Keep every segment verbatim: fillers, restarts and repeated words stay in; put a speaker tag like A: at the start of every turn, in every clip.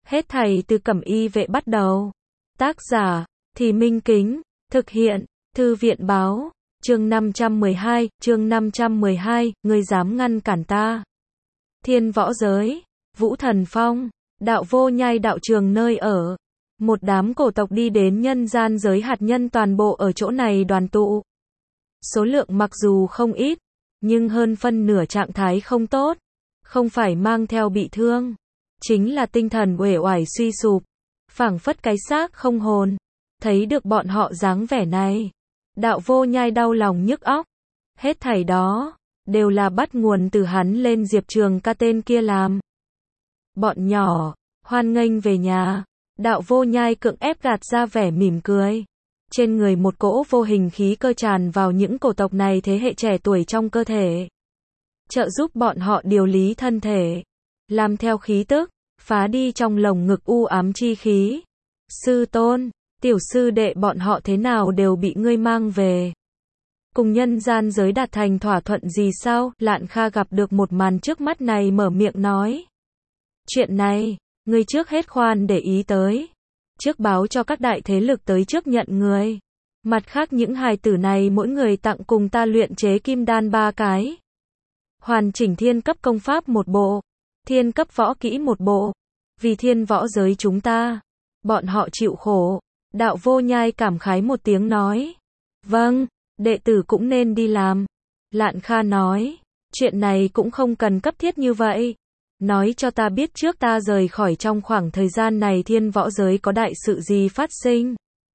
A: Hết thảy từ Cẩm Y vệ bắt đầu. Tác giả, Thì Minh Kính, thực hiện, Thư viện báo, chương năm trăm mười hai, chương năm trăm mười hai, ngươi dám ngăn cản ta. Thiên võ giới, Vũ Thần Phong, Đạo Vô Nhai đạo trường nơi ở. Một đám cổ tộc đi đến nhân gian giới hạt nhân toàn bộ ở chỗ này đoàn tụ. Số lượng mặc dù không ít, nhưng hơn phân nửa trạng thái không tốt. Không phải mang theo bị thương, chính là tinh thần uể oải suy sụp, phảng phất cái xác không hồn. Thấy được bọn họ dáng vẻ này, Đạo Vô Nhai đau lòng nhức óc. Hết thảy đó đều là bắt nguồn từ hắn lên Diệp Trường Ca tên kia làm. Bọn nhỏ, hoan nghênh về nhà. Đạo Vô Nhai cưỡng ép gạt ra vẻ mỉm cười. Trên người một cỗ vô hình khí cơ tràn vào những cổ tộc này thế hệ trẻ tuổi trong cơ thể, trợ giúp bọn họ điều lý thân thể, làm theo khí tức, phá đi trong lồng ngực u ám chi khí. Sư tôn, tiểu sư đệ bọn họ thế nào đều bị ngươi mang về. Cùng nhân gian giới đạt thành thỏa thuận gì sao? Lạn Kha gặp được một màn trước mắt này mở miệng nói. Chuyện này, ngươi trước hết khoan để ý tới. Trước báo cho các đại thế lực tới trước nhận người. Mặt khác những hài tử này mỗi người tặng cùng ta luyện chế kim đan ba cái. Hoàn chỉnh thiên cấp công pháp một bộ. Thiên cấp võ kỹ một bộ. Vì thiên võ giới chúng ta. Bọn họ chịu khổ. Đạo Vô Nhai cảm khái một tiếng nói. Vâng, đệ tử cũng nên đi làm. Lạn Kha nói. Chuyện này cũng không cần cấp thiết như vậy. Nói cho ta biết trước ta rời khỏi trong khoảng thời gian này thiên võ giới có đại sự gì phát sinh.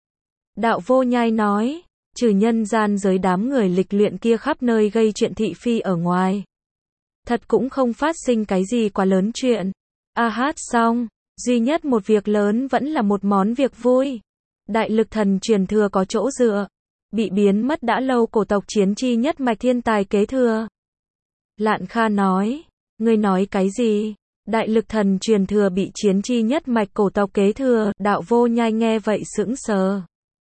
A: Đạo Vô Nhai nói. Trừ nhân gian giới đám người lịch luyện kia khắp nơi gây chuyện thị phi ở ngoài. Thật cũng không phát sinh cái gì quá lớn chuyện. A hát xong. Duy nhất một việc lớn vẫn là một món việc vui. Đại lực thần truyền thừa có chỗ dựa. Bị biến mất đã lâu cổ tộc chiến chi nhất mạch thiên tài kế thừa. Lạn Kha nói. Ngươi nói cái gì? Đại lực thần truyền thừa bị chiến chi nhất mạch cổ tộc kế thừa. Đạo Vô Nhai nghe vậy sững sờ.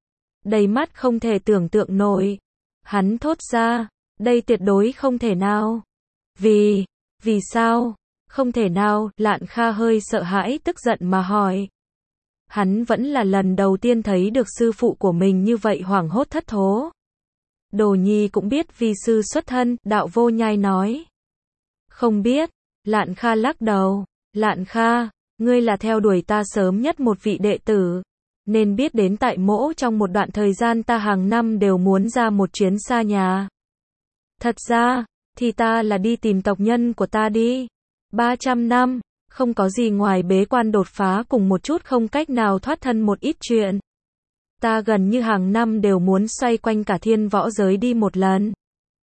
A: Đầy mắt không thể tưởng tượng nổi. Hắn thốt ra. Đây tuyệt đối không thể nào. Vì, vì sao? Không thể nào, Lạn Kha hơi sợ hãi tức giận mà hỏi. Hắn vẫn là lần đầu tiên thấy được sư phụ của mình như vậy hoảng hốt thất thố. Đồ nhi cũng biết vì sư xuất thân, Đạo Vô Nhai nói. Không biết, Lạn Kha lắc đầu. Lạn Kha, ngươi là theo đuổi ta sớm nhất một vị đệ tử. Nên biết đến tại mỗ trong một đoạn thời gian ta hàng năm đều muốn ra một chuyến xa nhà. Thật ra, thì ta là đi tìm tộc nhân của ta đi. ba trăm năm, không có gì ngoài bế quan đột phá cùng một chút không cách nào thoát thân một ít chuyện. Ta gần như hàng năm đều muốn xoay quanh cả thiên võ giới đi một lần.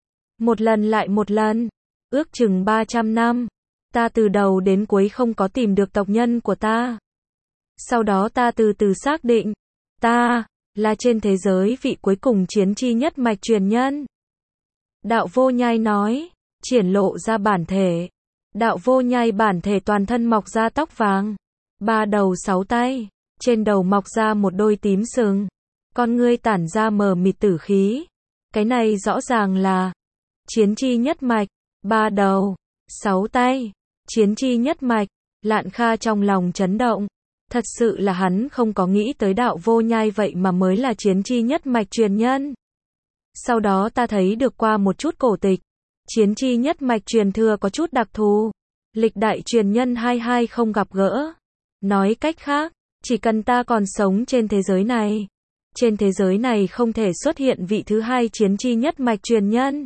A: Một lần lại một lần. Ước chừng ba trăm năm. Ta từ đầu đến cuối không có tìm được tộc nhân của ta. Sau đó ta từ từ xác định. Ta, là trên thế giới vị cuối cùng chiến chi nhất mạch truyền nhân. Đạo Vô Nhai nói. Triển lộ ra bản thể. Đạo Vô Nhai bản thể toàn thân mọc ra tóc vàng. Ba đầu sáu tay. Trên đầu mọc ra một đôi tím sừng. Con ngươi tản ra mờ mịt tử khí. Cái này rõ ràng là chiến chi nhất mạch. Ba đầu, sáu tay. Chiến chi nhất mạch. Lạn Kha trong lòng chấn động. Thật sự là hắn không có nghĩ tới Đạo Vô Nhai vậy mà mới là chiến chi nhất mạch truyền nhân. Sau đó ta thấy được qua một chút cổ tịch. Chiến chi nhất mạch truyền thừa có chút đặc thù. Lịch đại truyền nhân hai hai không gặp gỡ. Nói cách khác, chỉ cần ta còn sống trên thế giới này. Trên thế giới này không thể xuất hiện vị thứ hai chiến chi nhất mạch truyền nhân.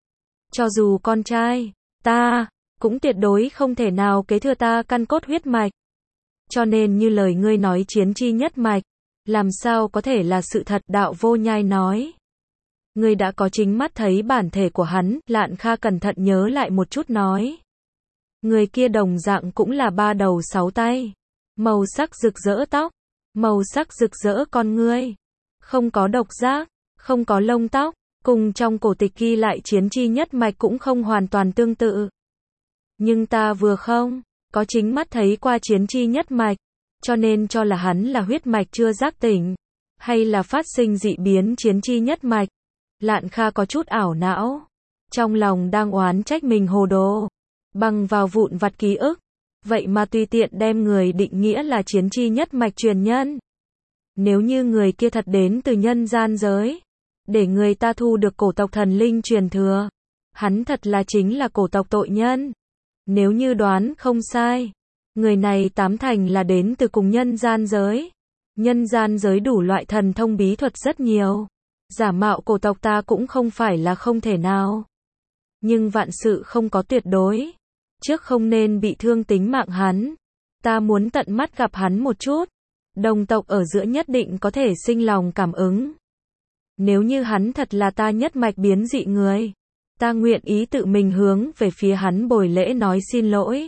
A: Cho dù con trai, ta, cũng tuyệt đối không thể nào kế thừa ta căn cốt huyết mạch. Cho nên như lời ngươi nói chiến chi nhất mạch, làm sao có thể là sự thật? Đạo Vô Nhai nói. Ngươi đã có chính mắt thấy bản thể của hắn. Lạn Kha cẩn thận nhớ lại một chút nói. Người kia đồng dạng cũng là ba đầu sáu tay. Màu sắc rực rỡ tóc. Màu sắc rực rỡ con ngươi. Không có độc giác. Không có lông tóc. Cùng trong cổ tịch ghi lại chiến chi nhất mạch cũng không hoàn toàn tương tự. Nhưng ta vừa không có chính mắt thấy qua chiến chi nhất mạch. Cho nên cho là hắn là huyết mạch chưa giác tỉnh. Hay là phát sinh dị biến chiến chi nhất mạch. Lạn Kha có chút ảo não. Trong lòng đang oán trách mình hồ đồ. Bằng vào vụn vặt ký ức. vậy mà tùy tiện đem người định nghĩa là chiến chi nhất mạch truyền nhân. Nếu như người kia thật đến từ nhân gian giới, để người ta thu được cổ tộc thần linh truyền thừa, hắn thật là chính là cổ tộc tội nhân. Nếu như đoán không sai, người này tám thành là đến từ cùng nhân gian giới. Nhân gian giới đủ loại thần thông bí thuật rất nhiều, giả mạo cổ tộc ta cũng không phải là không thể nào. Nhưng vạn sự không có tuyệt đối, trước không nên bị thương tính mạng hắn. Ta muốn tận mắt gặp hắn một chút, đồng tộc ở giữa nhất định có thể sinh lòng cảm ứng. Nếu như hắn thật là ta nhất mạch biến dị người, ta nguyện ý tự mình hướng về phía hắn bồi lễ nói xin lỗi,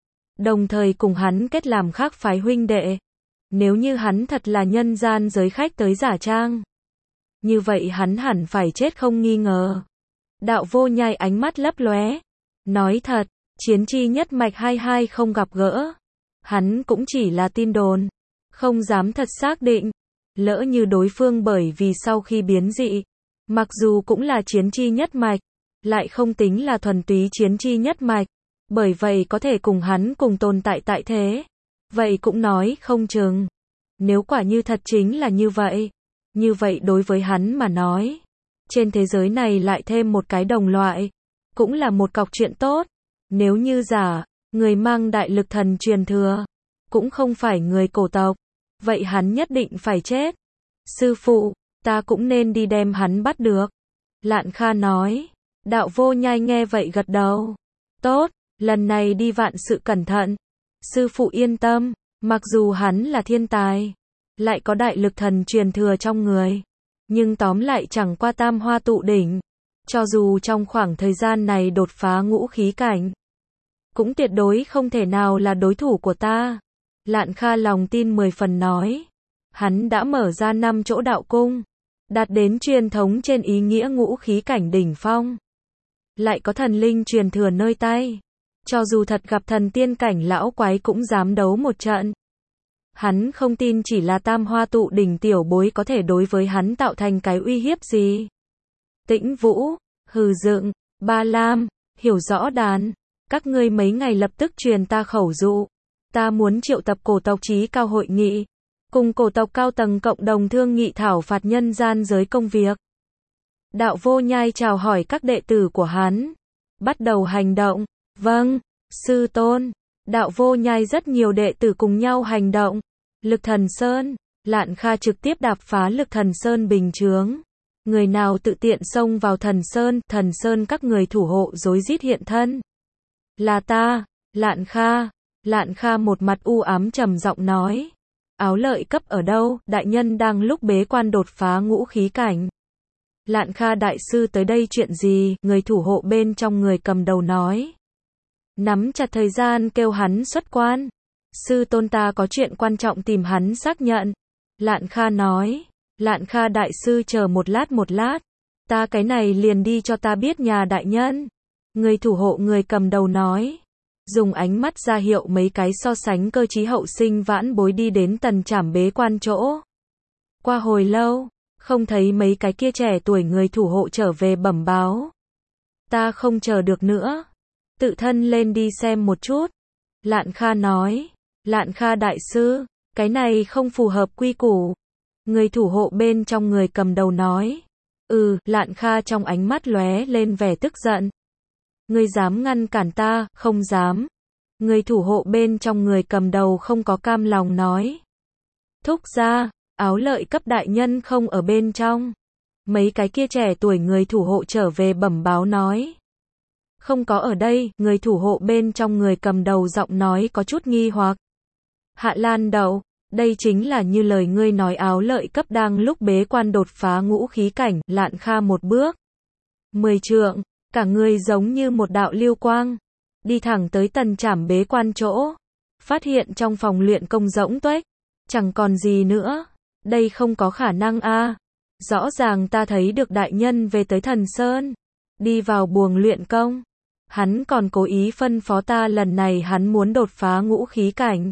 A: đồng thời cùng hắn kết làm khác phái huynh đệ. Nếu như hắn thật là nhân gian giới khách tới giả trang, như vậy hắn hẳn phải chết không nghi ngờ. Đạo Vô Nhai ánh mắt lấp lóe, nói thật, chiến chi nhất mạch hai hai không gặp gỡ, hắn cũng chỉ là tin đồn, không dám thật xác định. Lỡ như đối phương bởi vì sau khi biến dị, mặc dù cũng là chiến chi nhất mạch, lại không tính là thuần túy chiến chi nhất mạch, bởi vậy có thể cùng hắn cùng tồn tại tại thế. Vậy cũng nói không chừng. Nếu quả như thật chính là như vậy, như vậy đối với hắn mà nói, trên thế giới này lại thêm một cái đồng loại, cũng là một cọc chuyện tốt. Nếu như giả, người mang đại lực thần truyền thừa, cũng không phải người cổ tộc, vậy hắn nhất định phải chết. Sư phụ, ta cũng nên đi đem hắn bắt được. Lạn Kha nói. Đạo Vô Nhai nghe vậy gật đầu. Tốt, lần này đi vạn sự cẩn thận. Sư phụ yên tâm, mặc dù hắn là thiên tài, lại có đại lực thần truyền thừa trong người, nhưng tóm lại chẳng qua tam hoa tụ đỉnh. Cho dù trong khoảng thời gian này đột phá ngũ khí cảnh, cũng tuyệt đối không thể nào là đối thủ của ta. Lạn Kha lòng tin mười phần nói. Hắn đã mở ra năm chỗ đạo cung, đạt đến truyền thống trên ý nghĩa ngũ khí cảnh đỉnh phong. Lại có thần linh truyền thừa nơi tay. Cho dù thật gặp thần tiên cảnh lão quái cũng dám đấu một trận. Hắn không tin chỉ là tam hoa tụ đỉnh tiểu bối có thể đối với hắn tạo thành cái uy hiếp gì. Tĩnh Vũ, Hừ Dựng, Ba Lam, Hiểu Rõ Đàn, các ngươi mấy ngày lập tức truyền ta khẩu dụ. Ta muốn triệu tập cổ tộc chí cao hội nghị, cùng cổ tộc cao tầng cộng đồng thương nghị thảo phạt nhân gian giới công việc. Đạo Vô Nhai chào hỏi các đệ tử của hắn, bắt đầu hành động. Vâng, sư tôn. Đạo Vô Nhai rất nhiều đệ tử cùng nhau hành động. Lực Thần Sơn, Lạn Kha trực tiếp đạp phá Lực Thần Sơn bình chướng. Người nào tự tiện xông vào Thần Sơn, Thần Sơn các người thủ hộ rối rít hiện thân. Là ta, Lạn Kha. Lạn Kha một mặt u ám trầm giọng nói. Áo Lợi Cấp ở đâu? Đại nhân đang lúc bế quan đột phá ngũ khí cảnh. Lạn Kha đại sư tới đây chuyện gì? Người thủ hộ bên trong người cầm đầu nói. Nắm chặt thời gian kêu hắn xuất quan. Sư tôn ta có chuyện quan trọng tìm hắn xác nhận. Lạn Kha nói. Lạn Kha đại sư chờ một lát một lát. Ta cái này liền đi cho ta biết nhà đại nhân. Người thủ hộ người cầm đầu nói. Dùng ánh mắt ra hiệu mấy cái so sánh cơ trí hậu sinh vãn bối đi đến tần trảm bế quan chỗ. Qua hồi lâu, không thấy mấy cái kia trẻ tuổi người thủ hộ trở về bẩm báo. Ta không chờ được nữa. Tự thân lên đi xem một chút. Lạn Kha nói. Lạn Kha đại sư, cái này không phù hợp quy củ. Người thủ hộ bên trong người cầm đầu nói. Ừ, Lạn Kha trong ánh mắt lóe lên vẻ tức giận. Ngươi dám ngăn cản ta? Không dám. Người thủ hộ bên trong người cầm đầu không có cam lòng nói. Thúc gia, Áo Lợi Cấp đại nhân không ở bên trong. Mấy cái kia trẻ tuổi người thủ hộ trở về bẩm báo nói. Không có ở đây, người thủ hộ bên trong người cầm đầu giọng nói có chút nghi hoặc. Hạ Lan Đậu, đây chính là như lời ngươi nói Áo Lợi Cấp đang lúc bế quan đột phá ngũ khí cảnh. Lạn Kha một bước mười trượng, cả người giống như một đạo lưu quang, đi thẳng tới tần trảm bế quan chỗ. Phát hiện trong phòng luyện công rỗng tuếch, chẳng còn gì nữa. Đây không có khả năng a. À. Rõ ràng ta thấy được đại nhân về tới Thần Sơn, đi vào buồng luyện công. Hắn còn cố ý phân phó ta lần này hắn muốn đột phá ngũ khí cảnh,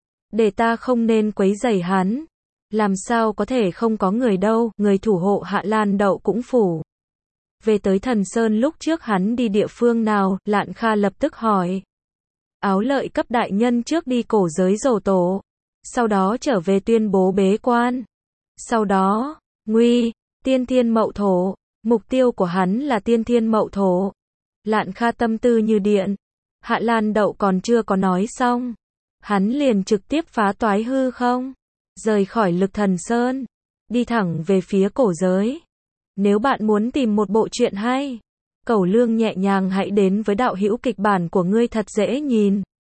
A: để ta không nên quấy rầy hắn. Làm sao có thể không có người đâu? Người thủ hộ Hạ Lan Đậu cũng phủ. Về tới Thần Sơn lúc trước hắn đi địa phương nào? Lạn Kha lập tức hỏi. Áo Lợi cấp đại nhân trước đi cổ giới dầu tổ, sau đó trở về tuyên bố bế quan. Sau đó, nguy, tiên thiên mậu thổ, mục tiêu của hắn là tiên thiên mậu thổ. Lạn Kha tâm tư như điện, Hạ Lan Đậu còn chưa có nói xong, hắn liền trực tiếp phá toái hư không, rời khỏi Lực Thần Sơn, đi thẳng về phía cổ giới. Nếu bạn muốn tìm một bộ truyện hay, Cẩu Lương nhẹ nhàng hãy đến với đạo hữu kịch bản của ngươi thật dễ nhìn.